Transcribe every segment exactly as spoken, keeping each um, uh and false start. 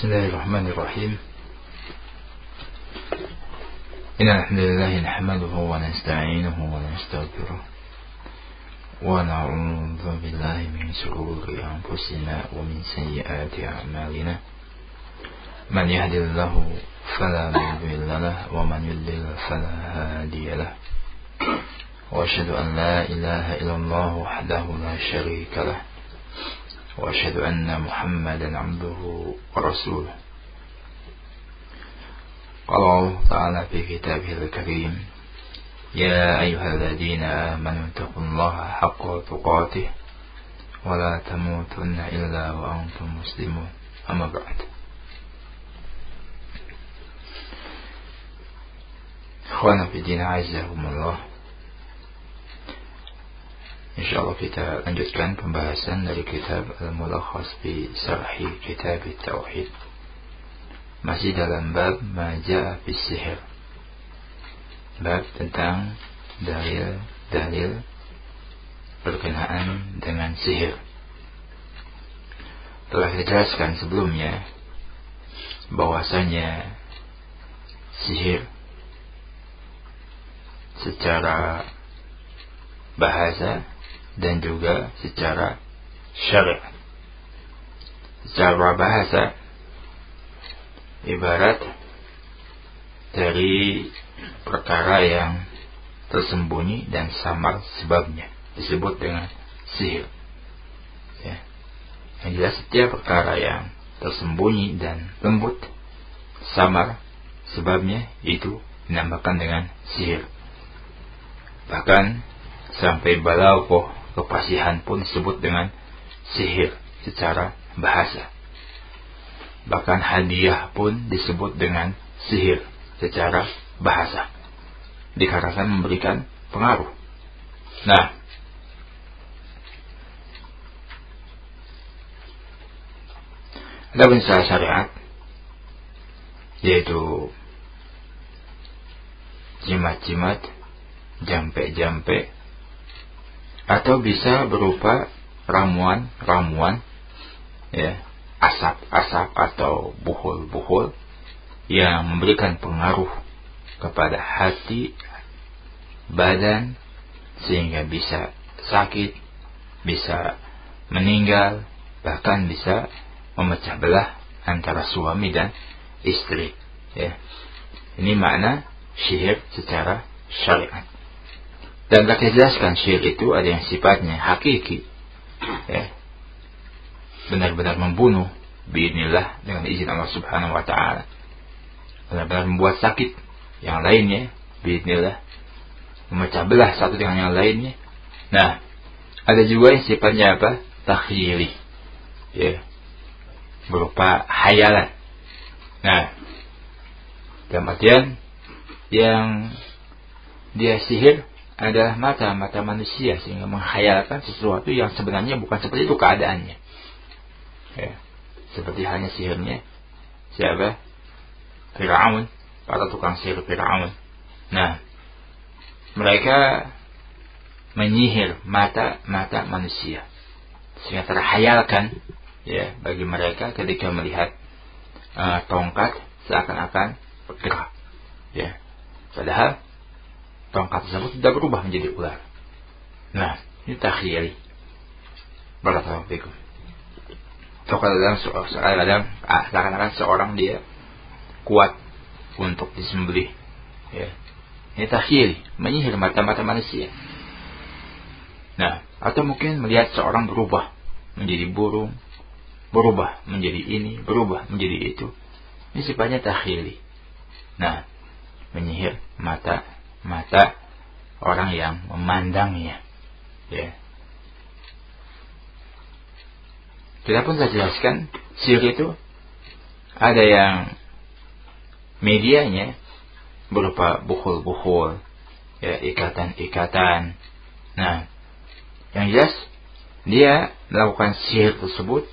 Bismillahirrahmanirrahim. Innal hamdalillah nahmaduhu wa nasta'inuhu wa nastaghfiruh wa na'udzu billahi min shururi anfusina wa min sayyiati a'malina. Man yahdihillahu fala mudilla lahu wa man yudlil fala hadiya lahu. Wa asyhadu an la ilaha illallah wahdahu la syarika lahu. وأشهد أن محمدا عبده ورسوله. قال الله تعالى في كتابه الكريم: يا أيها الذين آمنوا اتقوا الله حق تقاته ولا تموتن إلا وأنتم مسلمون. أما بعد. إخوانا في الدين أعزكم الله. InsyaAllah kita lanjutkan pembahasan dari kitab Al-Mulakhas fi Sarhi Kitab Tauhid. Masih dalam bab Ma Ja'a fi Sihir, bab tentang dalil-dalil berkenaan dengan sihir. Telah dijelaskan sebelumnya bahwasanya sihir secara bahasa dan juga secara syariat. Secara bahasa ibarat dari perkara yang tersembunyi dan samar sebabnya, disebut dengan sihir. Ya. Yang jelas setiap perkara yang tersembunyi dan lembut, samar sebabnya, itu dinamakan dengan sihir. Bahkan sampai balaghah, kefasihan pun disebut dengan sihir secara bahasa. Bahkan hadiah pun disebut dengan sihir secara bahasa, dikarenakan memberikan pengaruh. Nah, ada secara syariat, yaitu jimat-jimat, jampe-jampe, atau bisa berupa ramuan-ramuan, ya, asap-asap atau buhul-buhul yang memberikan pengaruh kepada hati, badan, sehingga bisa sakit, bisa meninggal, bahkan bisa memecah belah antara suami dan istri. Ya. Ini makna sihir secara syariat. Dan telah dijelaskan sihir itu ada yang sifatnya hakiki, ya, benar-benar membunuh biidznillah dengan izin Allah Subhanahu wa taala, benar-benar membuat sakit. Yang lainnya biidznillah memecah belah satu dengan yang lainnya. Nah, ada juga yang sifatnya apa? Takhyili, ya, berupa hayalan. Nah, dalam artian yang dia sihir adalah mata-mata manusia, sehingga menghayalkan sesuatu yang sebenarnya bukan seperti itu keadaannya. Ya. Seperti halnya sihirnya siapa? Fir'aun, para tukang sihir Fir'aun. Nah, mereka menyihir mata-mata manusia, sehingga terhayalkan, ya, bagi mereka ketika melihat uh, tongkat seakan-akan bergerak, ya, padahal tongkat tersebut tidak berubah menjadi ular. Nah, ini takhyili. Barakallahu fikum. Kadang kadang seakan-akan seorang dia kuat untuk disembelih. Ya. Ini takhyili, menyihir mata-mata manusia. Nah, atau mungkin melihat seorang berubah menjadi burung, berubah menjadi ini, berubah menjadi itu. Ini sifatnya takhyili. Nah, menyihir mata mata orang yang memandangnya, ya. Kita pun saya jelaskan, sihir itu ada yang medianya berupa buhul-buhul, ya, ikatan-ikatan. Nah, yang jelas dia melakukan sihir tersebut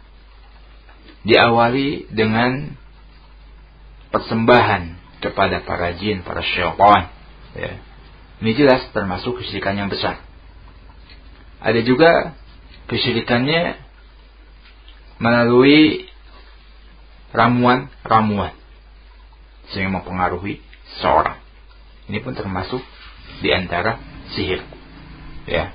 diawali dengan persembahan kepada para jin, para syaitan. Ya. Ini jelas termasuk kesyirikan yang besar. Ada juga kesyirikannya melalui ramuan-ramuan sehingga mempengaruhi seseorang. Ini pun termasuk di antara sihir. Ya.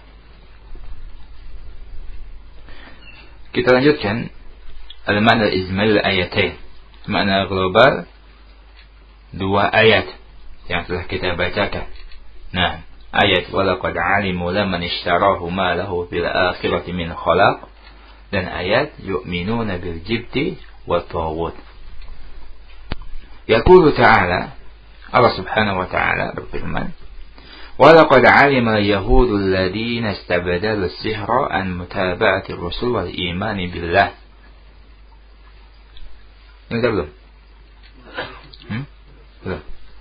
Kita lanjutkan al-ma'na al-ijmal al-ayatain. Makna global dua ayat yang telah kita bacakan. Nah, ayat walaqad alimu laman ishtarahu ma lahu fil akhirati min khalaq, dan ayat yu'minuna bil jibti wa taghut. Yaqulu ta'ala, Allah Subhanahu wa ta'ala berfirman, walaqad alima al-yahudu alladhina istabdalu as-sihra an mutaba'ati ar-rusul wal iman billah. Ini udah belum? Hmm? Belum.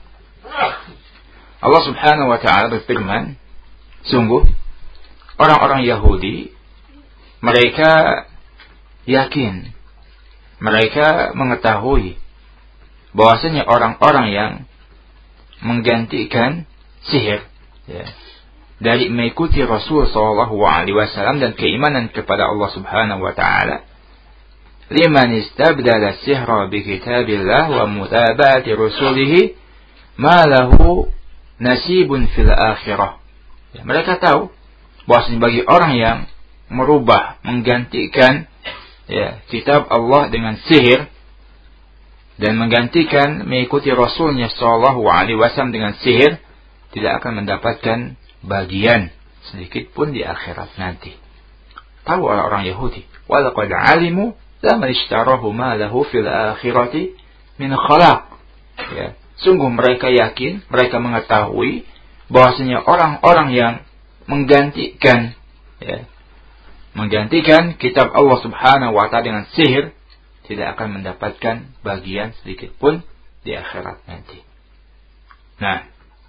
Allah Subhanahu wa ta'ala berfirman, sungguh orang-orang Yahudi mereka yakin, mereka mengetahui bahwasanya orang-orang yang menggantikan sihir, ya, dari mengikuti Rasul sallallahu alaihi wasallam dan keimanan kepada Allah Subhanahu wa ta'ala, liman istabdala sihra bi kitabillah wa mutaba'ati rasulihi ma lahu nasibun fil akhirah. Ya, mereka tahu bahwasanya bagi orang yang merubah, menggantikan, ya, kitab Allah dengan sihir dan menggantikan mengikuti Rasulnya sallallahu alaihi wasallam dengan sihir, tidak akan mendapatkan bagian sedikit pun di akhirat nanti. Tahu orang-orang Yahudi, walaqad alimu laman ishtarahu ma lahu fil akhirati min khalaq. Ya, sungguh mereka yakin, mereka mengetahui bahwasanya orang-orang yang menggantikan, ya, menggantikan kitab Allah Subhanahu wa ta'ala dengan sihir tidak akan mendapatkan bagian sedikit pun di akhirat nanti. Nah,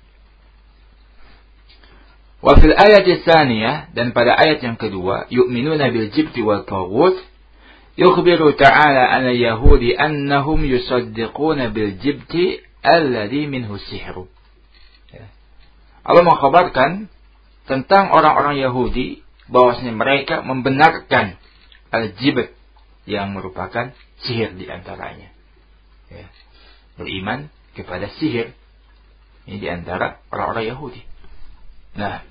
wa fil ayat tsaniyah, dan pada ayat yang kedua, yu'minuna bil jibti wal taghut, yukhbiru ta'ala an yahudi annahum yusaddiquna bil jibti alladhi minhu sihru. Allah mengkhabarkan tentang orang-orang Yahudi bahwasanya mereka membenarkan al-jibt yang merupakan sihir di antaranya. Ya. Beriman kepada sihir ini di antara orang-orang Yahudi. Nah,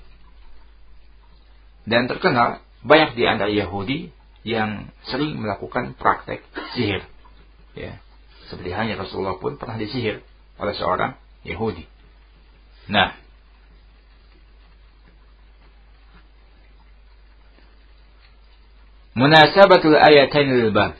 dan terkenal banyak di antara Yahudi yang sering melakukan praktek sihir. Ya. Seperti hanya Rasulullah pun pernah disihir oleh seorang Yahudi. Nah, munasabatul ayatain lil bab,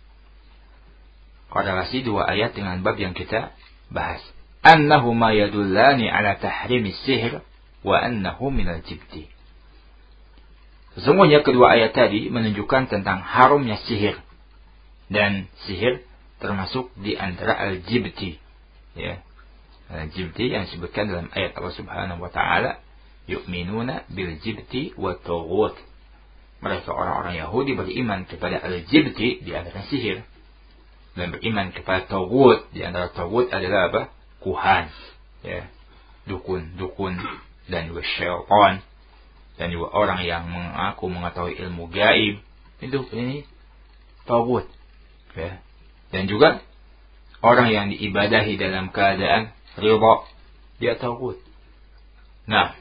korelasi dua ayat dengan bab yang kita bahas. Annahuma yadullani ala tahrimis sihr wa annahu minal jibti. Sesungguhnya kedua ayat tadi menunjukkan tentang haramnya sihir, dan sihir termasuk di antara al-jibti. Ya. Al-jibti yang disebutkan dalam ayat Allah Subhanahu wa ta'ala, yu'minuna bil jibti wa taghut. Mereka orang-orang Yahudi beriman kepada al-jibti, di antara sihir, dan beriman kepada taghut. Di antara taghut adalah apa? Kuhan, ya, dukun-dukun, dan juga syaitan, dan juga orang yang mengaku mengetahui ilmu gaib. Itu ini taghut, ya. Dan juga orang yang diibadahi dalam keadaan ridha, dia taghut. Nah,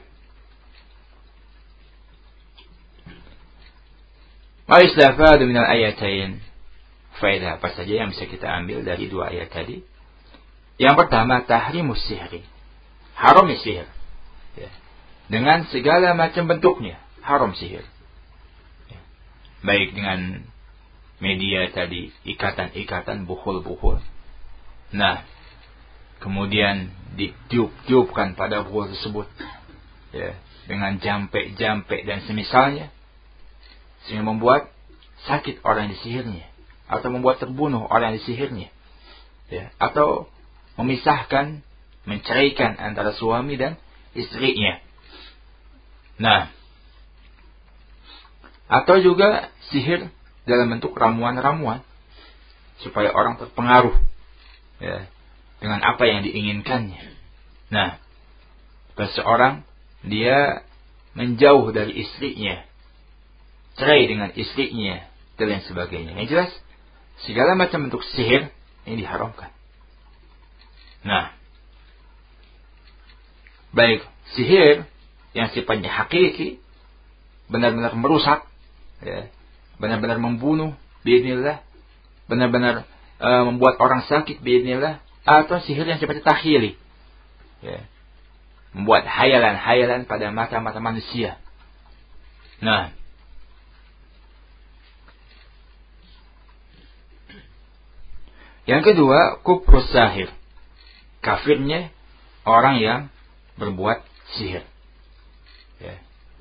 ma yustafadu minal ayatain, faedah apa saja yang bisa kita ambil dari dua ayat tadi? Yang pertama, tahrimus sihri, haram sihir, ya, dengan segala macam bentuknya, haram sihir, ya. Baik dengan media tadi, ikatan-ikatan, bukhul-bukhul. Nah, kemudian ditiup-tiupkan pada bukhul tersebut, ya, dengan jampe-jampe dan semisalnya, sehingga membuat sakit orang yang disihirnya, atau membuat terbunuh orang yang disihirnya, ya, atau memisahkan, menceraikan antara suami dan istrinya. Nah, atau juga sihir dalam bentuk ramuan-ramuan supaya orang terpengaruh, ya, dengan apa yang diinginkannya. Nah, seseorang dia menjauh dari istrinya, cerai dengan istrinya, dan lain sebagainya. Yang jelas, segala macam bentuk sihir Ini diharamkan. Nah, baik sihir yang sifatnya hakiki, benar-benar merusak, ya, benar-benar membunuh, biidznillah, benar-benar e, membuat orang sakit, biidznillah, atau sihir yang sifatnya takhili, ya, membuat hayalan-hayalan pada mata-mata manusia. Nah, yang kedua, kufrus sahir, kafirnya orang yang berbuat sihir, ya.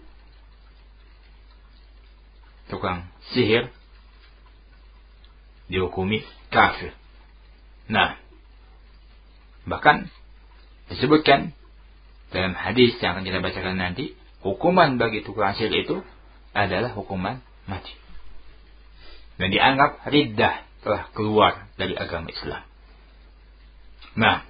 Tukang sihir dihukumi kafir. Nah, bahkan disebutkan dalam hadis yang akan kita bacakan nanti, hukuman bagi tukang sihir itu adalah hukuman mati. Dan dianggap riddah, telah keluar dari agama Islam. Nah,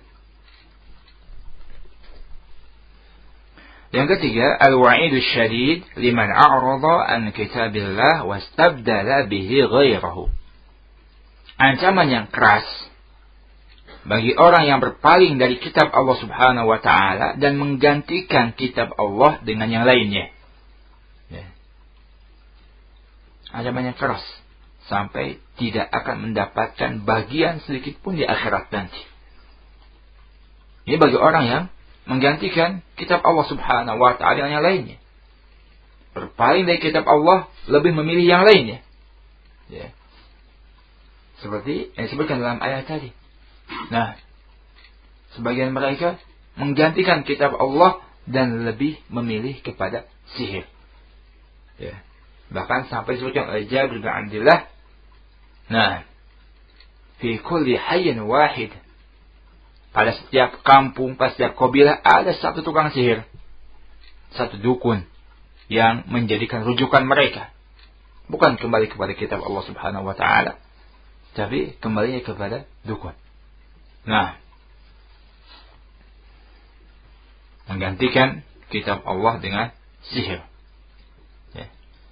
yang ketiga, al-wa'idu syadid liman a'rada an kitabillah wastabdala bihi ghairahu. Ancaman yang keras bagi orang yang berpaling dari kitab Allah Subhanahu wa taala dan menggantikan kitab Allah dengan yang lainnya. Ya. Ancaman yang keras sampai tidak akan mendapatkan bagian sedikit pun di akhirat nanti. Ini bagi orang yang menggantikan kitab Allah Subhanahu wa taala dengan yang lainnya. Berpaling dari kitab Allah, lebih memilih yang lainnya. Ya. Seperti yang disebutkan dalam ayat tadi. Nah, sebagian mereka menggantikan kitab Allah dan lebih memilih kepada sihir. Ya. Bahkan sampai disebutkan oleh Jabir bin Abdullah, nah, fi kulli hayyin wahid, pada setiap kampung, pada setiap kabilah ada satu tukang sihir, satu dukun yang menjadikan rujukan mereka. Bukan kembali kepada kitab Allah Subhanahu wa taala, tapi kembalinya kepada dukun. Nah, menggantikan kitab Allah dengan sihir. Ya.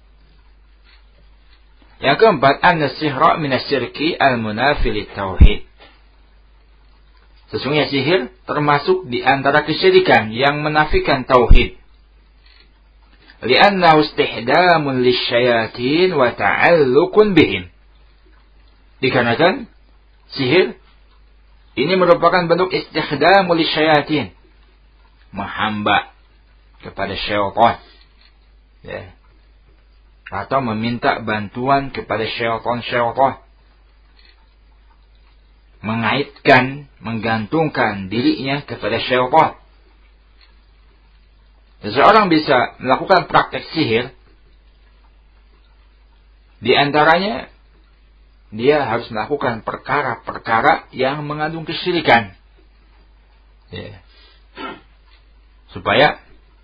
Yang keempat, anna sihra min asy-syirki al-munafi lit-tauhid. Sesungguhnya sihir termasuk di antara kesyirikan yang menafikan tauhid. Li'annahu istihdamun lisyayatin wa ta'alluqun bihim. Dikarenakan sihir ini merupakan bentuk istikhdam oleh syayatin, menghamba kepada syaitan, ya, atau meminta bantuan kepada syaitan-syaitan, mengaitkan, menggantungkan dirinya kepada syaitan. Seseorang bisa melakukan praktek sihir, di antaranya dia harus melakukan perkara-perkara yang mengandung kesyirikan, ya, supaya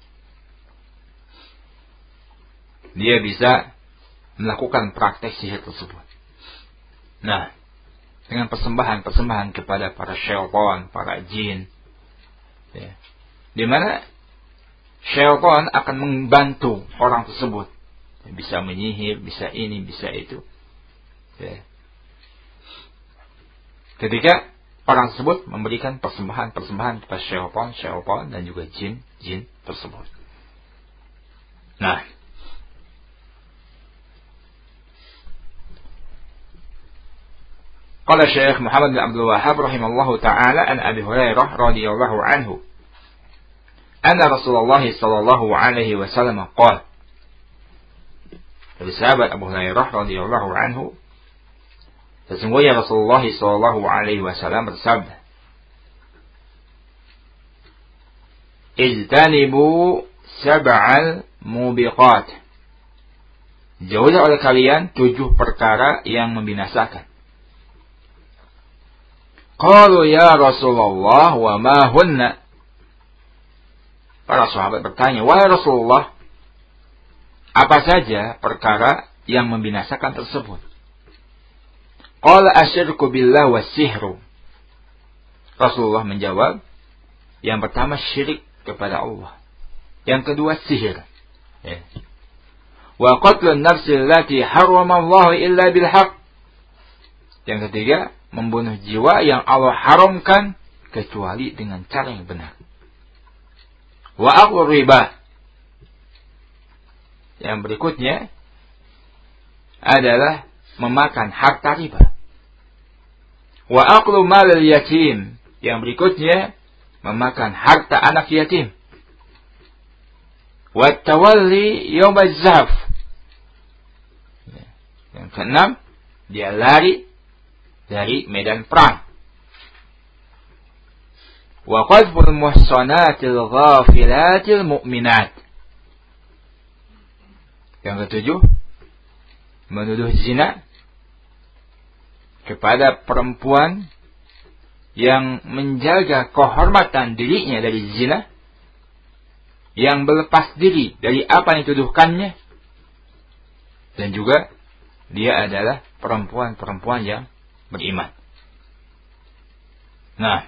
dia bisa melakukan praktek sihir tersebut. Nah, dengan persembahan-persembahan kepada para syaitan, para jin, ya, di mana syaitan akan membantu orang tersebut, bisa menyihir, bisa ini, bisa itu, ya. Ketika orang tersebut memberikan persembahan-persembahan kepada syaitan-syaitan dan juga jin-jin tersebut. Nah, qala Syekh Muhammad bin Abdul Wahhab rahimallahu taala an Abi Hurairah radhiyallahu anhu anna Rasulullah sallallahu alaihi wasallam qala. Dari sahabat Abu Hurairah radhiyallahu anhu, sesungguhnya Rasulullah sallallahu alaihi wasallam bersabda, "Ijtanibu sab'al mubiqat." Jauhilah oleh kalian tujuh perkara yang membinasakan. Qalu ya Rasulullah wa ma hunna? Para sahabat bertanya, wahai Rasulullah, apa saja perkara yang membinasakan tersebut? Qala asyirku billah wa sihru. Rasulullah menjawab, yang pertama syirik kepada Allah, yang kedua sihir, ya. Wa qatlun nafsi allati harrama Allah illa bil haqq. Yang ketiga, membunuh jiwa yang Allah haramkan kecuali dengan cara yang benar. Wa aklu riba. Yang berikutnya adalah memakan harta riba. Wa aklu mal yatim. Yang berikutnya memakan harta anak yatim. Wa tawalli yawm az-zaf. Yang keenam, dia lari dari medan perang. Wa qadful muhsanatil ghafilatil mu'minat. Yang ketujuh, menuduh zina kepada perempuan yang menjaga kehormatan dirinya dari zina, yang berlepas diri dari apa yang dituduhkannya, dan juga dia adalah perempuan-perempuan yang beriman. Nah,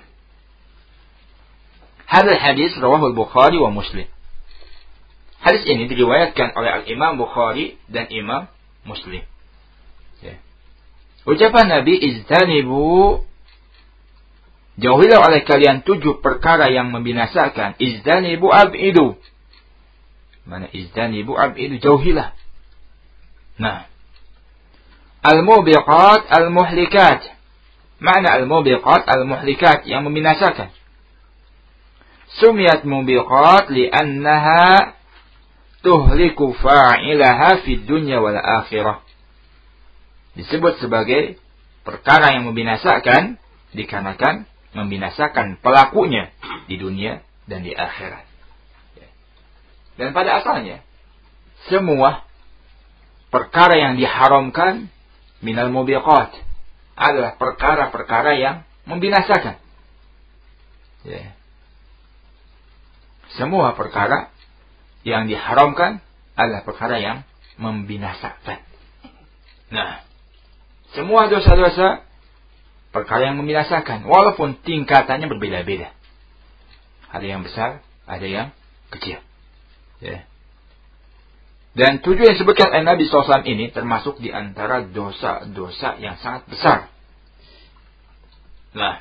hadis hadis rawahu al-Bukhari wa Muslim. Hadis ini diriwayatkan oleh Al-Imam Bukhari dan Imam Muslim. Ya. Ucapan Nabi, "Ijtanibu", jauhilah oleh kalian tujuh perkara yang membinasakan. Ijtanibu ab'idu. Mana ijtanibu ab'idu, jauhilah. Nah, al-mubiqat al-muhlikat. Makna al-mubiqat al-muhlikat, yang membinasakan. Sumiyat mubiqat li'annaha tuhliku fa'ilaha fid dunya wal akhirah. Disebut sebagai perkara yang membinasakan dikarenakan membinasakan pelakunya di dunia dan di akhirat. Dan pada asalnya semua perkara yang diharamkan minal mubiqat adalah perkara-perkara yang membinasakan. Ya. Semua perkara yang diharamkan adalah perkara yang membinasakan. Nah, semua dosa-dosa perkara yang membinasakan, walaupun tingkatannya berbeda-beda. Ada yang besar, ada yang kecil. Ya. Dan tujuh yang disebutkan oleh Nabi shallallahu alaihi wasallam ini termasuk di antara dosa-dosa yang sangat besar. Nah,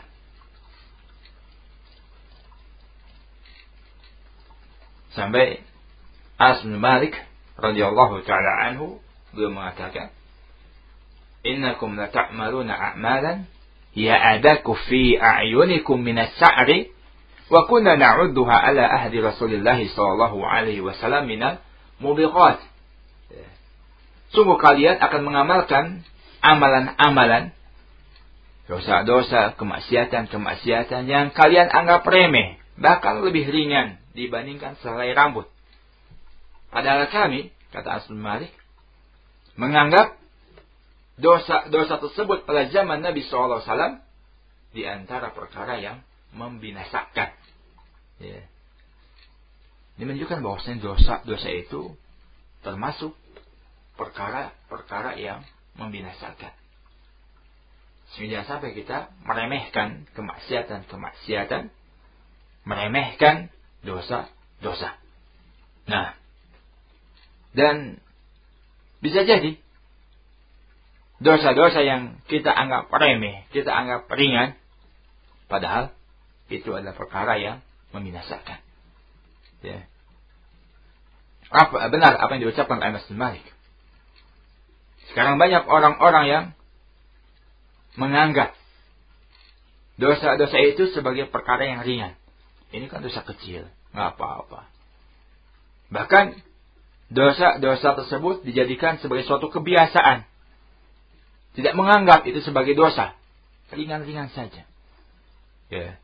sampai Anas bin Malik radhiyallahu taala anhu beliau mengatakan, "Innakum la ta'maluna a'malan ya'adaku fi a'yunikum min as-sa'ri wa kunna na'udduha ala ahdi Rasulillah sallallahu alaihi wasallam minal mubiqat." Sungguh kalian akan mengamalkan amalan-amalan, dosa-dosa, kemaksiatan-kemaksiatan yang kalian anggap remeh, bahkan lebih ringan dibandingkan sehelai rambut. Padahal kami, kata Anas bin Malik, menganggap dosa-dosa tersebut pada zaman Nabi shallallahu alaihi wasallam di antara perkara yang membinasakan. Ya. Ini menunjukkan bahwasanya dosa-dosa itu termasuk perkara-perkara yang membinasakan. Sehingga jangan sampai kita meremehkan kemaksiatan-kemaksiatan, meremehkan dosa-dosa. Nah, dan bisa jadi dosa-dosa yang kita anggap remeh, kita anggap ringan, padahal itu adalah perkara yang membinasakan. Ya. Apa benar apa yang diucapkan oleh Anas bin Malik? Sekarang banyak orang-orang yang menganggap dosa-dosa itu sebagai perkara yang ringan. Ini kan dosa kecil, nggak apa-apa. Bahkan dosa-dosa tersebut dijadikan sebagai suatu kebiasaan. Tidak menganggap itu sebagai dosa. Ringan-ringan saja. Ya.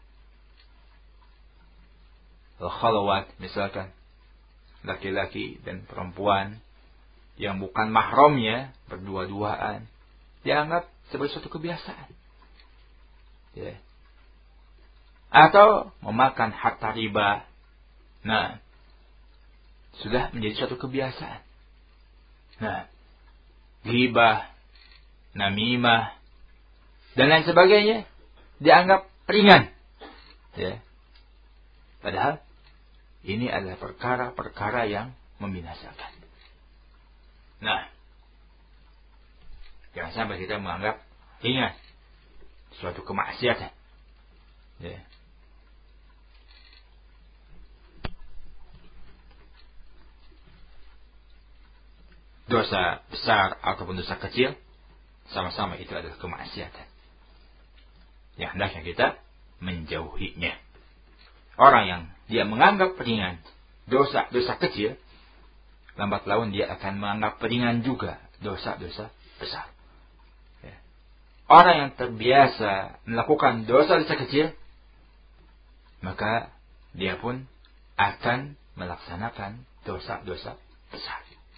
Al-khalawat misalkan. Laki-laki dan perempuan yang bukan mahramnya berdua-duaan. Dianggap sebagai suatu kebiasaan. Ya. Atau memakan harta riba. Nah, sudah menjadi suatu kebiasaan. Nah, ghibah, namimah, dan lain sebagainya dianggap ringan. Ya. Padahal ini adalah perkara-perkara yang membinasakan. Nah, jangan sampai kita menganggap ringan. suatu kemaksiatan. Ya. Dosa besar ataupun dosa kecil, sama-sama itu adalah kemaksiatan yang hendaknya kita menjauhinya. Orang yang dia menganggap ringan dosa-dosa kecil, lambat laun dia akan menganggap ringan juga dosa-dosa besar. Ya. Orang yang terbiasa melakukan dosa-dosa kecil, maka dia pun akan melaksanakan dosa-dosa besar.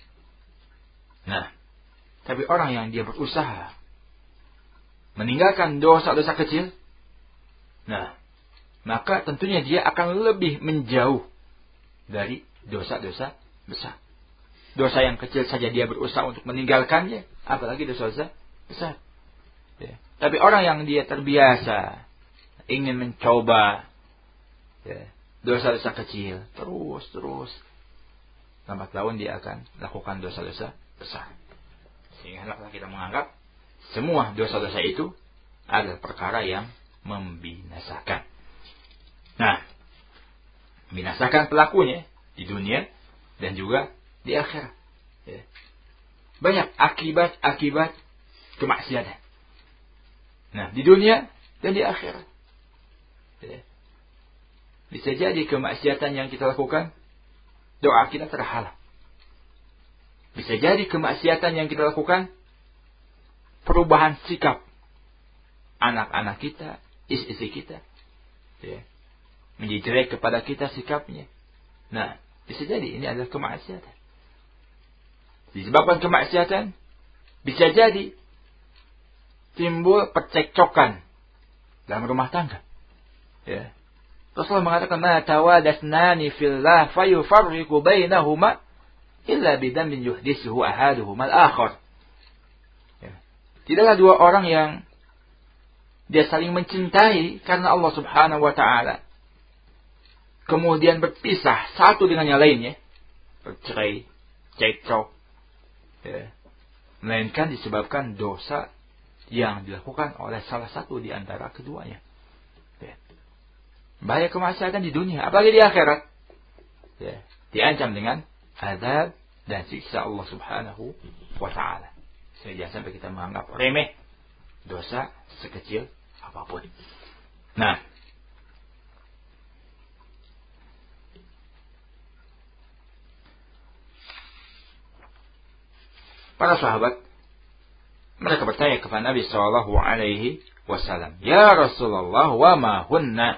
Nah, tapi orang yang dia berusaha meninggalkan dosa-dosa kecil, nah, maka tentunya dia akan lebih menjauh dari dosa-dosa besar. Dosa yang kecil saja dia berusaha untuk meninggalkannya, apalagi dosa-dosa besar. Ya. Tapi orang yang dia terbiasa ingin mencoba ya, dosa-dosa kecil, terus-terus, lambat laun dia akan lakukan dosa-dosa besar. Sehingga kita menganggap semua dosa-dosa itu adalah perkara yang membinasakan. Nah, membinasakan pelakunya di dunia dan juga di akhirat. Ya. Banyak akibat-akibat kemaksiatan. Nah, di dunia dan di akhirat. Ya. Bisa jadi kemaksiatan yang kita lakukan, doa kita terhalang. Bisa jadi kemaksiatan yang kita lakukan, perubahan sikap anak-anak kita, istri kita, ya, menjadi jelek kepada kita sikapnya. Nah, bisa jadi ini adalah kemaksiatan. Disebabkan kemaksiatan, bisa jadi timbul percekcokan dalam rumah tangga. Ya. Rasulullah mengatakan, "Ma tawadasnani fillah fayufarriqu bainahuma illa bidamin yuhdisuhu ahaduhuma al-akhar." Ya. Tidaklah dua orang yang dia saling mencintai karena Allah Subhanahu wa taala, kemudian berpisah satu dengan yang lainnya, bercerai, cekcok, ya, melainkan disebabkan dosa yang dilakukan oleh salah satu di antara keduanya. Ya. Bahaya kemaksiatan di dunia, apalagi di akhirat, ya, diancam dengan azab dan siksa Allah Subhanahu wa taala. Sehingga sampai kita menganggap remeh dosa sekecil apapun. Nah, para sahabat mereka bertanya kepada Nabi Shallallahu Alaihi Wasallam, "Ya Rasulullah, wa ma hunna?"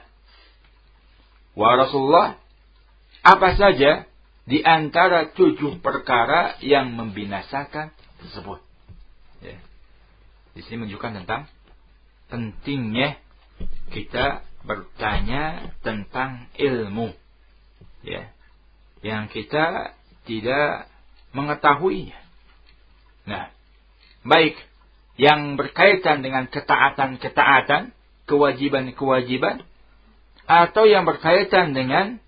Wa Rasulullah, apa saja di antara tujuh perkara yang membinasakan tersebut? Ya. Di sini menunjukkan tentang pentingnya kita bertanya tentang ilmu, ya, yang kita tidak mengetahuinya. Nah, baik yang berkaitan dengan ketaatan-ketaatan, kewajiban-kewajiban, atau yang berkaitan dengan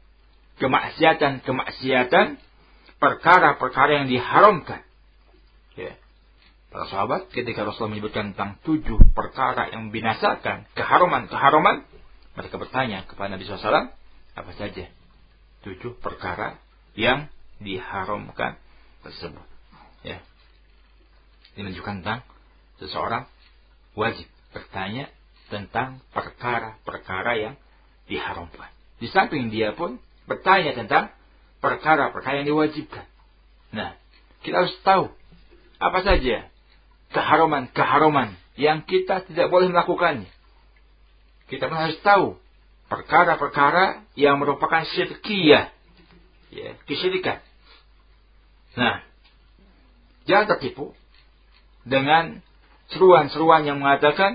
kemaksiatan-kemaksiatan, perkara-perkara yang diharamkan. Ya. Para sahabat ketika Rasulullah menyebutkan tentang tujuh perkara yang membinasakan keharaman-keharaman, mereka bertanya kepada Nabi shallallahu alaihi wasallam, apa saja tujuh perkara yang diharamkan tersebut. Ya. Ini menunjukkan tentang seseorang wajib bertanya tentang perkara-perkara yang diharamkan. Di samping dia pun bertanya tentang perkara-perkara yang diwajibkan. Nah, kita harus tahu apa saja keharaman-keharaman yang kita tidak boleh melakukannya. Kita pun harus tahu perkara-perkara yang merupakan syirkiyah, ya, kesyirikan. Nah, jangan tertipu dengan seruan-seruan yang mengatakan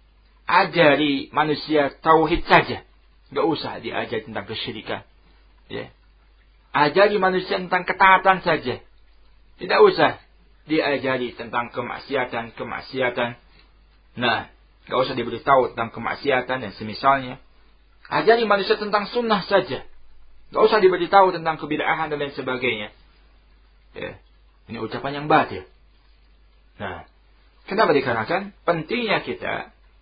ajari manusia tauhid saja, nggak usah diajari tentang kesyirikan. Ya. Ajari manusia tentang ketaatan saja, tidak usah diajari tentang kemaksiatan-kemaksiatan. Nah, nggak usah diberitahu tentang kemaksiatan dan semisalnya. Ajari manusia tentang sunnah saja, nggak usah diberitahu tentang kebid'ahan dan lain sebagainya. Ya. Ini ucapan yang batil. Nah, kenapa? Dikarenakan pentingnya kita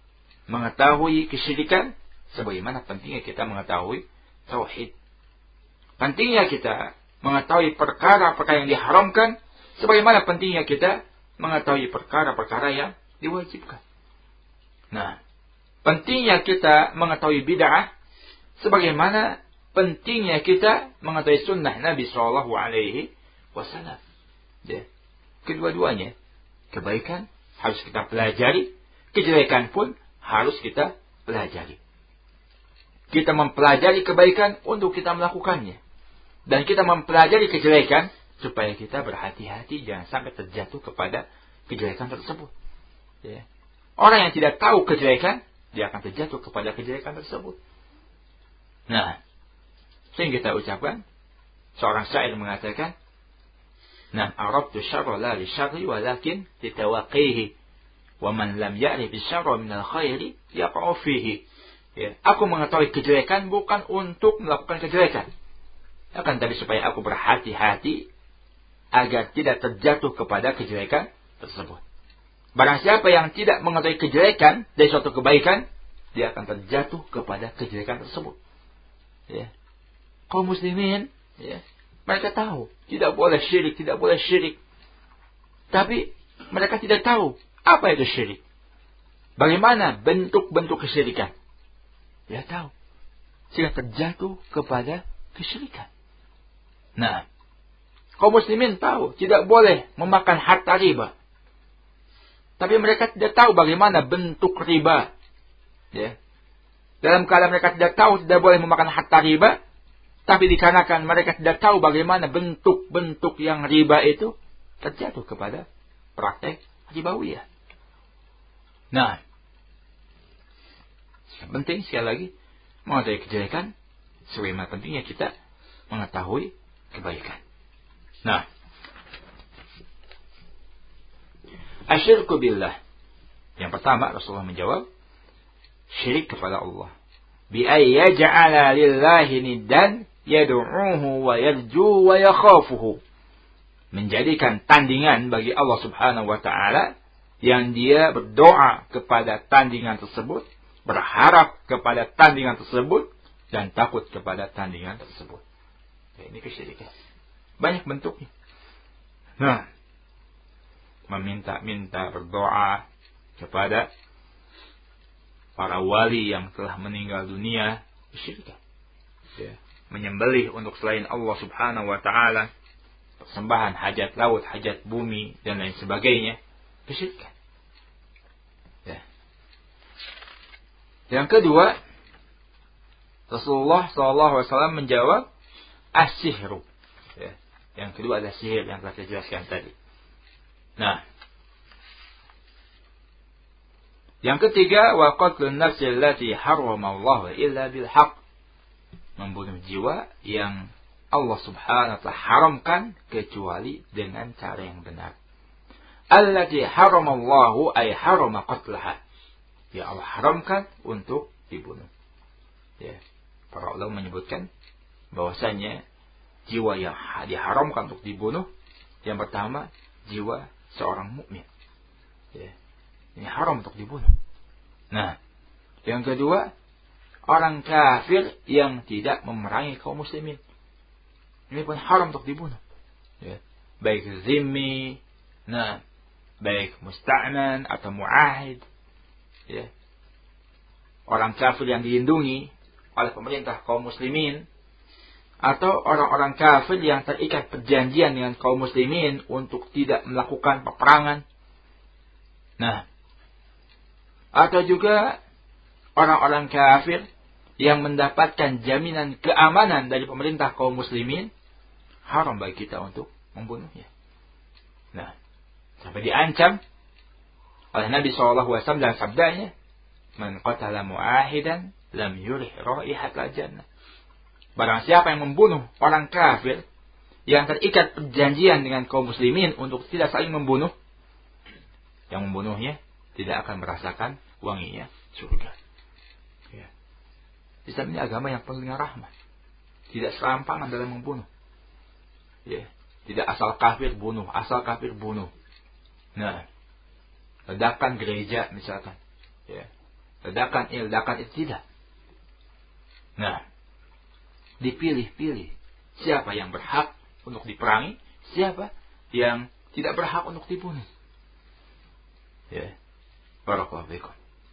mengetahui kesyirikan sebagaimana pentingnya kita mengetahui tauhid. Pentingnya kita mengetahui perkara-perkara yang diharamkan sebagaimana pentingnya kita mengetahui perkara-perkara yang diwajibkan. Nah, pentingnya kita mengetahui bid'ah sebagaimana pentingnya kita mengetahui sunnah Nabi Shallallahu Alaihi Wasallam. Ya. Kedua-duanya kebaikan harus kita pelajari, kejelekan pun harus kita pelajari. Kita mempelajari kebaikan untuk kita melakukannya, dan kita mempelajari kejelekan supaya kita berhati-hati jangan sampai terjatuh kepada kejelekan tersebut. Ya. Orang yang tidak tahu kejelekan, dia akan terjatuh kepada kejelekan tersebut. Nah, sehingga kita ucapkan, seorang syair mengatakan, "Nam arabtu syarra la li syarri walakin litawaqihi, wa man lam ya'rif syarra min al-khairi yaqa'u fihi." Ya, aku mengetahui kejelekan bukan untuk melakukan kejelekan, akan tapi supaya aku berhati-hati agar tidak terjatuh kepada kejelekan tersebut. Barang siapa yang tidak mengetahui kejelekan dari suatu kebaikan, dia akan terjatuh kepada kejelekan tersebut. Ya. Kaum muslimin, ya, mereka tahu tidak boleh syirik, tidak boleh syirik. Tapi mereka tidak tahu apa itu syirik. Bagaimana bentuk-bentuk kesyirikan? Dia tahu. Sehingga terjatuh kepada kesyirikan. Nah, kaum muslimin tahu tidak boleh memakan harta riba. Tapi mereka tidak tahu bagaimana bentuk riba. Ya. Dalam keadaan mereka tidak tahu tidak boleh memakan harta riba, tapi dikarenakan mereka tidak tahu bagaimana bentuk-bentuk yang riba itu, terjatuh kepada praktek ribawiyah. Nah, yang penting sekali lagi mengetahui kejelekan, sebagaimana pentingnya kita mengetahui kebaikan. Nah, asyirku billah. Yang pertama Rasulullah menjawab, syirik kepada Allah. Bi ay yaj'ala lillahi niddan yad'uuhu wa yarju wa yakhafuhu. Menjadikan tandingan bagi Allah Subhanahu wa taala yang dia berdoa kepada tandingan tersebut, berharap kepada tandingan tersebut, dan takut kepada tandingan tersebut. Ya, ini kesyirikan. Banyak bentuknya. Nah, meminta-minta, berdoa kepada para wali yang telah meninggal dunia, kesyirikan. Ya. Menyembelih untuk selain Allah Subhanahu wa taala, persembahan hajat laut, hajat bumi, dan lain sebagainya, kesyirikan. Ya. Yang kedua, Rasulullah shallallahu alaihi wasallam menjawab, as-sihru. Ya. Yang kedua adalah sihir yang telah saya jelaskan tadi. Nah, yang ketiga, wa qatlun nafsi allati harramallahu illa bil haqq. Membunuh jiwa yang Allah Subhanahu wa taala haramkan kecuali dengan cara yang benar. Allati haramallahu ay harama qatlaha. Ya, Allah haramkan untuk dibunuh. Ya. Para ulama menyebutkan bahwasanya jiwa yang diharamkan untuk dibunuh, yang pertama jiwa seorang mukmin. Ya. Ini haram untuk dibunuh. Nah, yang kedua, orang kafir yang tidak memerangi kaum muslimin. Ini pun haram untuk dibunuh. Ya. Baik zimmi, nah, baik musta'man atau mu'ahid. Ya. Orang kafir yang dilindungi oleh pemerintah kaum muslimin, atau orang-orang kafir yang terikat perjanjian dengan kaum muslimin untuk tidak melakukan peperangan. Nah, atau juga orang-orang kafir yang mendapatkan jaminan keamanan dari pemerintah kaum muslimin, haram bagi kita untuk membunuhnya. Nah, sampai diancam oleh Nabi shallallahu alaihi wasallam dalam sabdanya, man qatala mu'ahidan lam yurih raihatal jannah. Barang siapa yang membunuh orang kafir yang terikat perjanjian dengan kaum muslimin untuk tidak saling membunuh, yang membunuhnya tidak akan merasakan wanginya surga. Ya. Islam ini agama yang penuh dengan rahmat, tidak serampangan dalam membunuh. Ya. Tidak asal kafir bunuh, asal kafir bunuh. Nah, ledakan gereja misalkan, ya, ledakan ini, ledakan itu tidak. Nah, dipilih-pilih siapa yang berhak untuk diperangi, siapa yang tidak berhak untuk dibunuh. Ya, barakallahu fikum.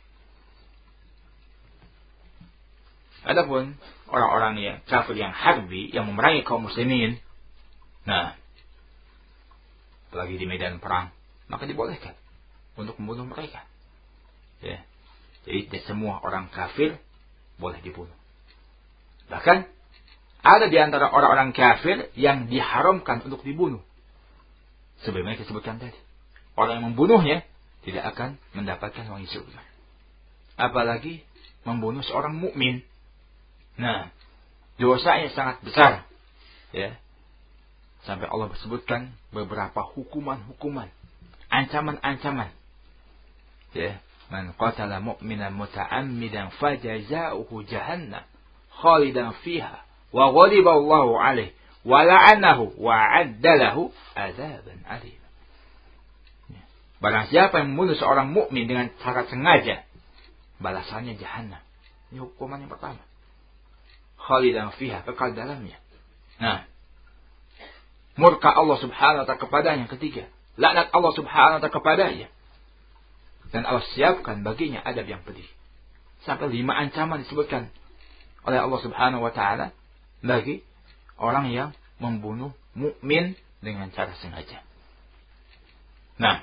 Adapun orang-orang yang kafir yang harbi, yang memerangi kaum muslimin, nah, apalagi di medan perang, maka dibolehkan untuk membunuh mereka. Ya, jadi tidak semua orang kafir boleh dibunuh. Bahkan ada di antara orang-orang kafir yang diharamkan untuk dibunuh. Sebagaimana disebutkan tadi, orang yang membunuhnya tidak akan mendapatkan wangi surga. Apalagi membunuh seorang mukmin. Nah, dosanya sangat besar. Ya. Sampai Allah sebutkan beberapa hukuman-hukuman, ancaman-ancaman. Ya, man qatala mu'minan muta'ammidan fajaza'uhu jahannam khalidan fiha wa ghadiba Allahu 'alaihi wa la'anahu wa 'adda lahu 'adzaban 'alim. Barang siapa yang membunuh seorang mukmin dengan cara sengaja, balasannya jahannam. Ini hukuman yang pertama. Khalidan fiha, kekal dalamnya. Nah, murka Allah Subhanahu wa ta'ala kepadanya. Yang ketiga, laknat Allah Subhanahu wa ta'ala kepadanya. Dan Allah siapkan baginya adab yang pedih. Sampai lima ancaman disebutkan oleh Allah Subhanahu wa ta'ala bagi orang yang membunuh mukmin dengan cara sengaja. Nah,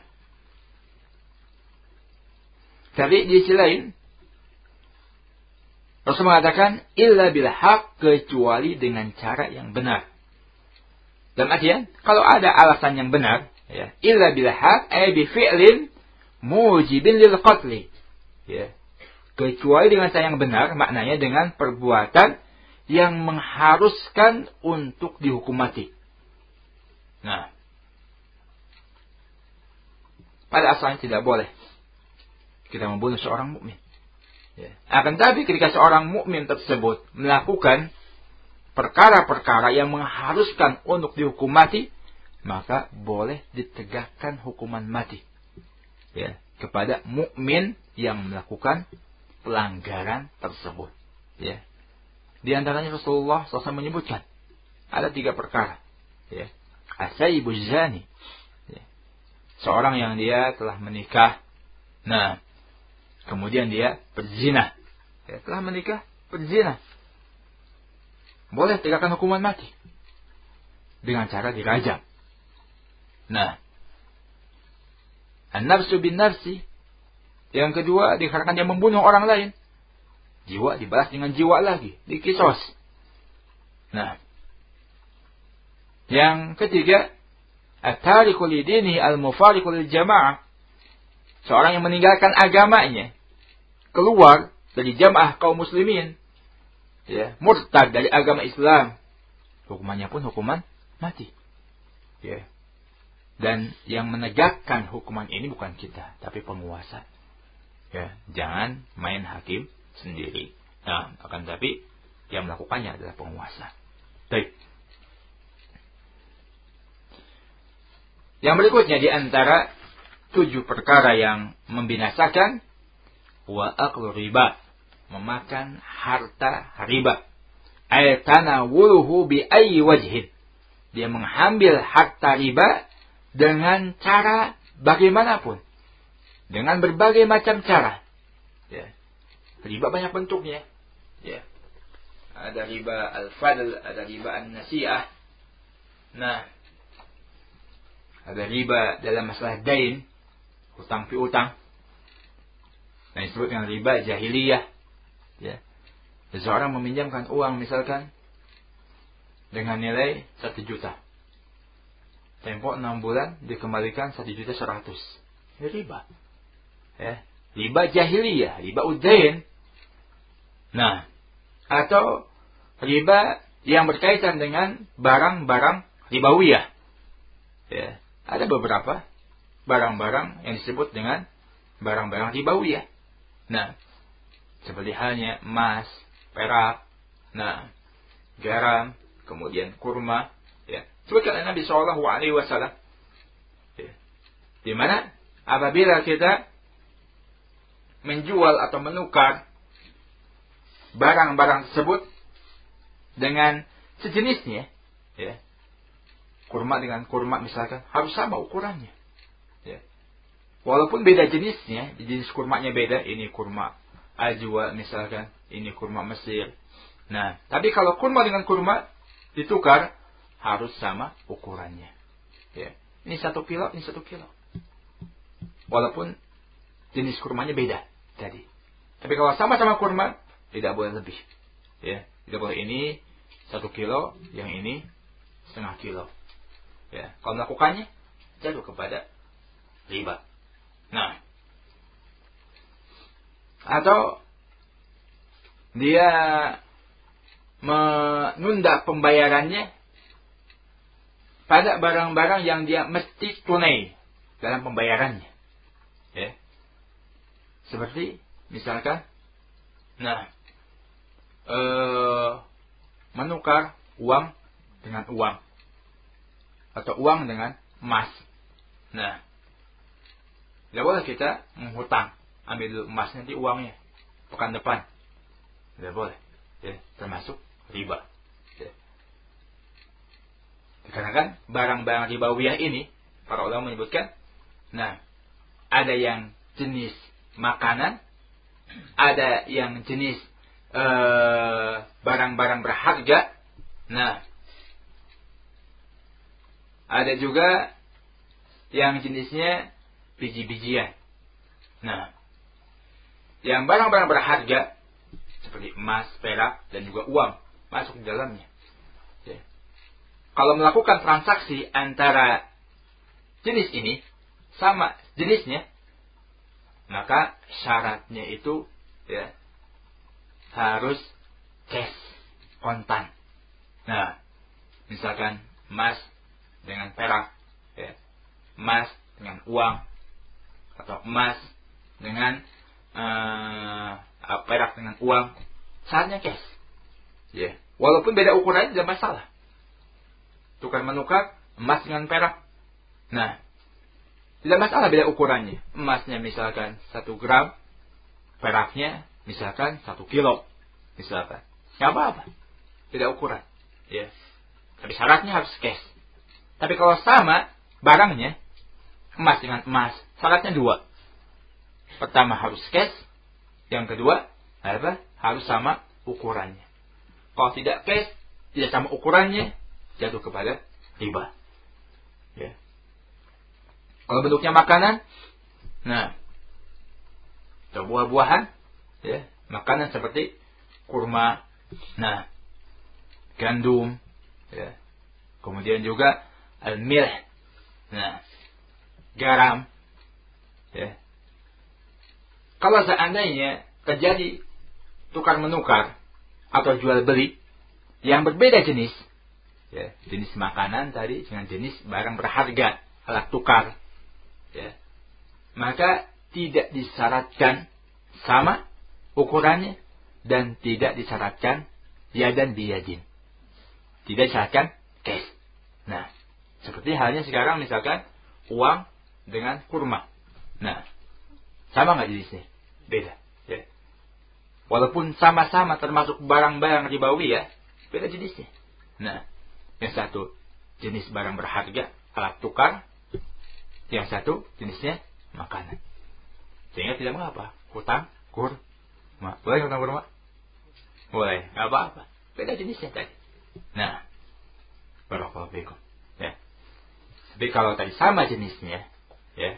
tapi di sisi lain Rasul mengatakan illa bil haq, kecuali dengan cara yang benar. Dan artinya kalau ada alasan yang benar, ya, illa bil haq ay bi fi'lin mujibin lil qatli. Ya. Kecuali dengan cara yang benar, maknanya dengan perbuatan yang mengharuskan untuk dihukum mati. Nah, pada asalnya tidak boleh kita membunuh seorang mukmin. Ya. Akan tapi ketika seorang mukmin tersebut melakukan perkara-perkara yang mengharuskan untuk dihukum mati, maka boleh ditegakkan hukuman mati, ya, kepada mukmin yang melakukan pelanggaran tersebut. Ya. Di antaranya Rasulullah shallallahu alaihi wasallam menyebutkan ada tiga perkara. Ya. Asaibuz zani, ya. Seorang yang dia telah menikah, nah, kemudian dia berzina, ya, telah menikah, berzina, boleh tegakkan hukuman mati dengan cara dirajam. Nah, an-nafsu bin nafsi, yang kedua dikarenakan dia membunuh orang lain, jiwa dibalas dengan jiwa lagi, dikisos. Nah, yang ketiga, at-tariku li dinihi al-mufariqu lil jamaah, seorang yang meninggalkan agamanya, keluar dari jamaah kaum muslimin, ya, murtad dari agama Islam, hukumannya pun hukuman mati. Ya. Dan yang menegakkan hukuman ini bukan kita, tapi penguasa. Ya, jangan main hakim sendiri. Nah, akan tapi yang melakukannya adalah penguasa. Baik. Yang berikutnya di antara tujuh perkara yang membinasakan, wa aklu riba, memakan harta riba. Ay tanawuluhu bi ayyi wajhin, dia mengambil harta riba dengan cara bagaimanapun, dengan berbagai macam cara. Ya. Riba banyak bentuknya. Ya. Ada riba al-fadl, ada riba an-nasi'ah. Nah, ada riba dalam masalah dain, hutang piutang. Nah, disebut dengan riba jahiliyah. Ya. Seseorang meminjamkan uang misalkan dengan nilai satu juta. Tempo enam bulan dikembalikan satu juta seratus. Ini riba. Ya. Riba jahiliyah, riba udain. Nah, atau riba yang berkaitan dengan barang-barang ribawiyah. Ya. Ada beberapa barang-barang yang disebut dengan barang-barang ribawiyah. Nah, seperti halnya emas, perak, nah, garam, kemudian kurma, ya. Sebutkan Nabi Shallallahu Alaihi Wasallam, ya. Di mana apabila kita menjual atau menukar barang-barang tersebut dengan sejenisnya, ya, kurma dengan kurma misalkan, harus sama ukurannya, ya. Walaupun beda jenisnya, jenis kurmanya beda, ini kurma ajwa misalkan, ini kurma Mesir. Nah, tapi kalau kurma dengan kurma ditukar, harus sama ukurannya, ya. Ini satu kilo, ini satu kilo. Walaupun jenis kurmanya beda tadi. Tapi kalau sama-sama kurma, tidak boleh lebih, ya. Tidak boleh ini satu kilo, yang ini setengah kilo. Ya, kalau melakukannya jatuh kepada riba. Nah, atau dia menunda pembayarannya pada barang-barang yang dia mesti tunai dalam pembayarannya. Ya. Seperti misalkan, nah, ee, menukar uang dengan uang atau uang dengan emas. Nah, tidak boleh kita menghutang, ambil dulu emas nanti uangnya pekan depan. Tidak boleh, ya, termasuk riba. Ya. Dikarenakan barang-barang ribawiyah ini, para ulama menyebutkan, nah, ada yang jenis makanan, ada yang jenis uh, barang-barang berharga. Nah, ada juga yang jenisnya biji-bijian. Nah, yang barang-barang berharga seperti emas, perak, dan juga uang masuk di dalamnya. Ya. Kalau melakukan transaksi antara jenis ini sama jenisnya, maka syaratnya itu, ya, harus cash, kontan. Nah, misalkan emas dengan perak, ya, emas dengan uang, atau emas dengan uh, perak dengan uang, syaratnya cash. Ya, walaupun beda ukurannya tidak masalah. Tukar menukar emas dengan perak. Nah, tidak masalah beda ukurannya. Emasnya misalkan satu gram, peraknya misalkan satu kilo, misalkan. Tidak apa-apa, beda ukuran. Ya, tapi syaratnya harus cash. Tapi kalau sama barangnya, emas dengan emas, syaratnya dua. Pertama harus cash, yang kedua apa? Harus sama ukurannya. Kalau tidak cash, tidak sama ukurannya, jatuh kepada riba. Ya. Kalau bentuknya makanan, nah, atau buah-buahan, ya, makanan seperti kurma, nah, gandum, ya, kemudian juga al-milh, nah, garam, ya. Kalau seandainya terjadi tukar menukar atau jual beli yang berbeda jenis, ya, jenis makanan tadi dengan jenis barang berharga, alat tukar, ya, maka tidak disyaratkan sama ukurannya dan tidak disyaratkan yadan biyadin, tidak disyaratkan cash. Nah, seperti halnya sekarang misalkan uang dengan kurma. Nah, sama nggak jenisnya? Beda. Ya. Walaupun sama-sama termasuk barang-barang ribawi, ya, beda jenisnya. Nah, yang satu jenis barang berharga, alat tukar. Yang satu jenisnya makanan. Sehingga tidak mengapa. Hutang, kurma. Boleh hutang kurma? Boleh. Nggak apa-apa. Beda jenisnya tadi. Nah, barakallahu fikum. Ya. Tapi kalau tadi sama jenisnya, ya,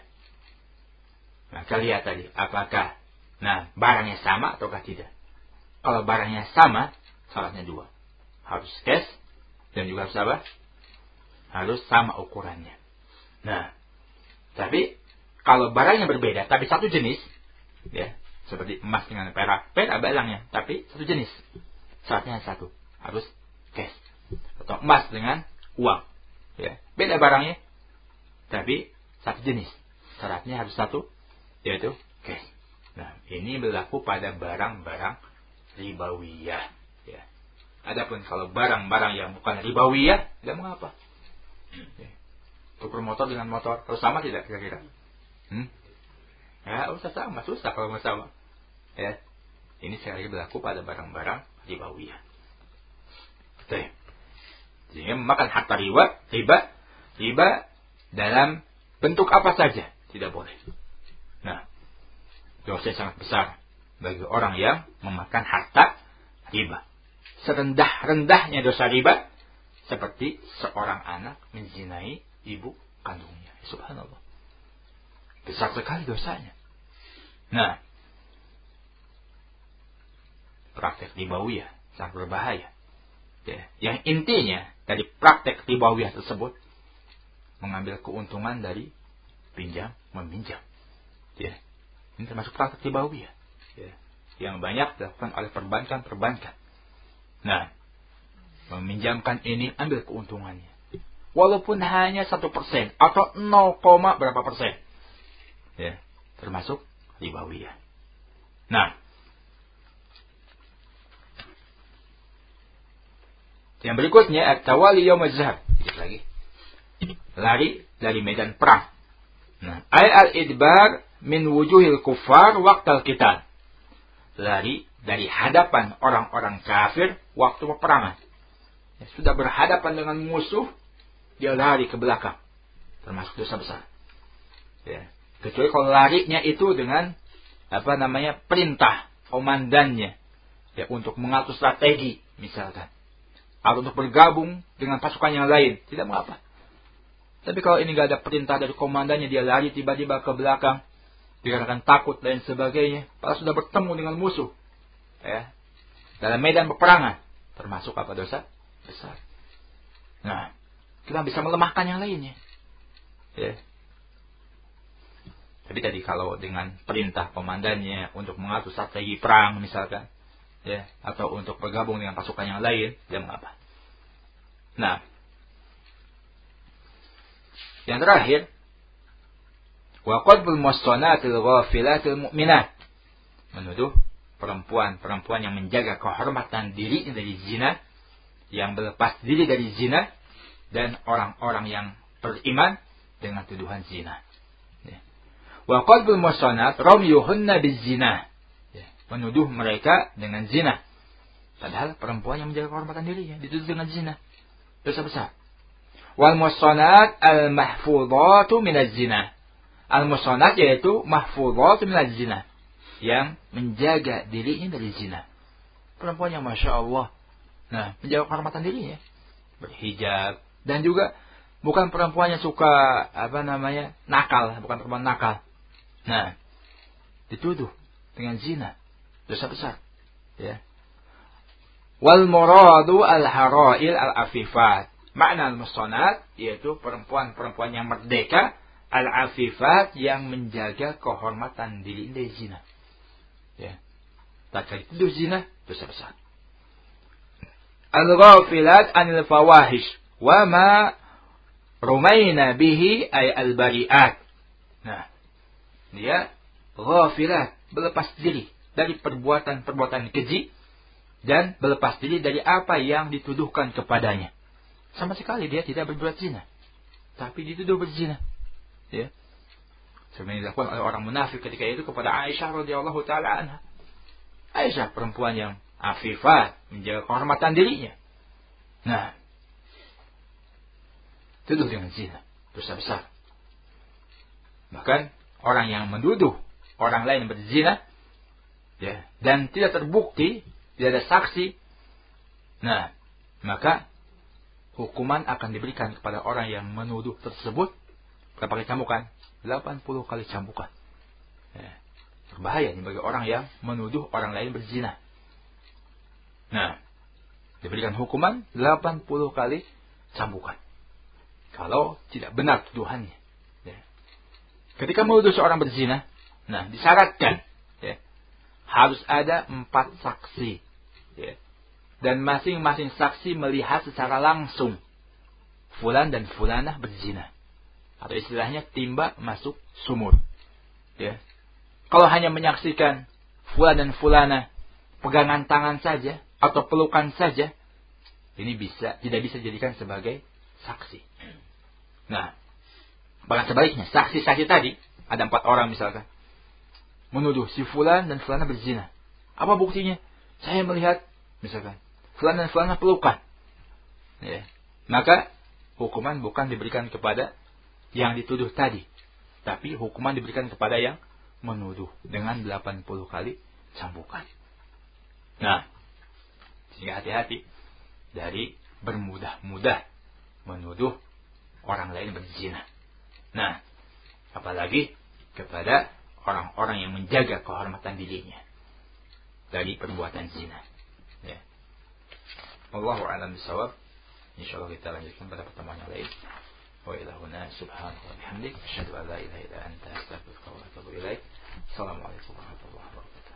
maka lihat tadi apakah, nah, barangnya sama ataukah tidak. Kalau barangnya sama, syaratnya dua. Harus cash dan juga harus apa? Harus sama ukurannya. Nah, tapi kalau barangnya berbeda tapi satu jenis, ya, seperti emas dengan perak, beda barangnya tapi satu jenis, syaratnya satu, harus cash. Atau emas dengan uang, ya, beda barangnya tapi satu jenis, syaratnya harus satu, yaitu cash. Nah, ini berlaku pada barang-barang ribawiyah, ya. Adapun kalau barang-barang yang bukan ribawiyah, tidak mengapa. Ya. Tukar motor dengan motor, harus sama tidak kira-kira? Hmm? Ya, usah sama, susah kalau nggak sama. Ya. Ini sekali berlaku pada barang-barang ribawiyah. Betul. Jadi memakan harta riba, riba, riba dalam bentuk apa saja tidak boleh. Nah, dosa sangat besar bagi orang yang memakan harta riba. Serendah-rendahnya dosa riba seperti seorang anak menzinai ibu kandungnya. Subhanallah. Besar sekali dosanya. Nah, praktek ribawiyah sangat berbahaya. Ya, yang intinya dari praktek ribawiyah tersebut mengambil keuntungan dari pinjam meminjam. Ya, ini termasuk praktek ribawiyah. Ya, yang banyak dilakukan oleh perbankan-perbankan. Nah, meminjamkan ini ambil keuntungannya, walaupun hanya satu persen atau nol, berapa persen. Ya, termasuk ribawiyah. Nah, yang berikutnya at-tawali yaum az-zahab. Lagi. Lari dari medan perang. Nah, ay al-idbar min wujuhil kuffar waqtal qital. Lari dari hadapan orang-orang kafir waktu peperangan. Ya, sudah berhadapan dengan musuh, dia lari ke belakang. Termasuk dosa besar. Ya, kecuali kalau larinya itu dengan apa namanya? Perintah komandannya. Ya, untuk mengatur strategi misalkan. Atau untuk bergabung dengan pasukan yang lain, tidak mengapa. Tapi kalau ini tidak ada perintah dari komandannya, dia lari tiba-tiba ke belakang, dikarenakan takut dan sebagainya, padahal sudah bertemu dengan musuh, ya, dalam medan peperangan, termasuk apa dosa besar. Nah, kita bisa melemahkan yang lainnya, ya. Tapi tadi kalau dengan perintah komandannya untuk mengatur strategi perang misalkan, ya, atau untuk bergabung dengan pasukan yang lain, dia mengapa. Nah, yang terakhir, wa qadbul muhsanatil ghafilatil mu'minat, menuduh perempuan-perempuan yang menjaga kehormatan diri dari zina, yang berlepas diri dari zina, dan orang-orang yang beriman dengan tuduhan zina. Wa qadbul muhsanat ramyuhunna bizina, menuduh mereka dengan zina. Padahal perempuan yang menjaga kehormatan dirinya dituduh dengan zina. Dosa besar. Wal muhsanat al mahfudhatu minaz zina. Al muhsanat yaitu mahfudhatu minaz zina, yang menjaga dirinya dari zina. Perempuan yang Masya Allah, nah, menjaga kehormatan dirinya, berhijab, dan juga bukan perempuan yang suka apa namanya nakal, bukan perempuan nakal. Nah, dituduh dengan zina. Dosa besar, ya. Wal muradu al harail al afifat. Makna al muhsanat yaitu perempuan-perempuan yang merdeka, al afifat yang menjaga kehormatan diri dari zina. Ya. Tak kali itu zina, dosa besar. Al ghafilat anil fawahish wa ma rumaina bihi ay al bari'at. Nah, dia ghafilat, berlepas diri dari perbuatan-perbuatan keji, dan berlepas diri dari apa yang dituduhkan kepadanya. Sama sekali dia tidak berbuat zina, tapi dituduh berzina. Ya. Sebenarnya dilakukan oleh orang munafik ketika itu kepada Aisyah radhiyallahu taala anha. Aisyah perempuan yang afifah, menjaga kehormatan dirinya. Nah, tuduh dengan zina, dosa besar. Bahkan orang yang menuduh orang lain berzina, ya, dan tidak terbukti, tidak ada saksi, nah, maka hukuman akan diberikan kepada orang yang menuduh tersebut berapa kali cambukan? delapan puluh kali cambukan. Ya, berbahaya ini bagi orang yang menuduh orang lain berzina. Nah, diberikan hukuman delapan puluh kali cambukan kalau tidak benar tuduhannya. Ya. Ketika menuduh seorang berzina, nah, disyaratkan, ya, harus ada empat saksi, ya, dan masing-masing saksi melihat secara langsung fulan dan fulanah berzina, atau istilahnya timba masuk sumur. Ya. Kalau hanya menyaksikan fulan dan fulanah pegangan tangan saja atau pelukan saja, ini bisa tidak bisa dijadikan sebagai saksi. Nah, bahkan sebaliknya, saksi-saksi tadi ada empat orang misalkan. menuduh si fulan dan fulana berzina. Apa buktinya? Saya melihat misalkan fulan dan fulana pelukan. Ya. Maka hukuman bukan diberikan kepada yang dituduh tadi, tapi hukuman diberikan kepada yang menuduh dengan delapan puluh kali cambukan. Nah, sehingga hati-hati dari bermudah-mudah menuduh orang lain berzina. Nah, apalagi kepada orang-orang yang menjaga kehormatan dirinya dari perbuatan zina. Ya. Wallahu a'lam bishawab. Insyaallah kita lanjutkan pada pertemuan yang lain. Wa ila huna subhanahu wa bihamdik asyhadu an la ilaha illa anta astaghfiruka wa atubu ilaik. Assalamualaikum warahmatullahi wabarakatuh.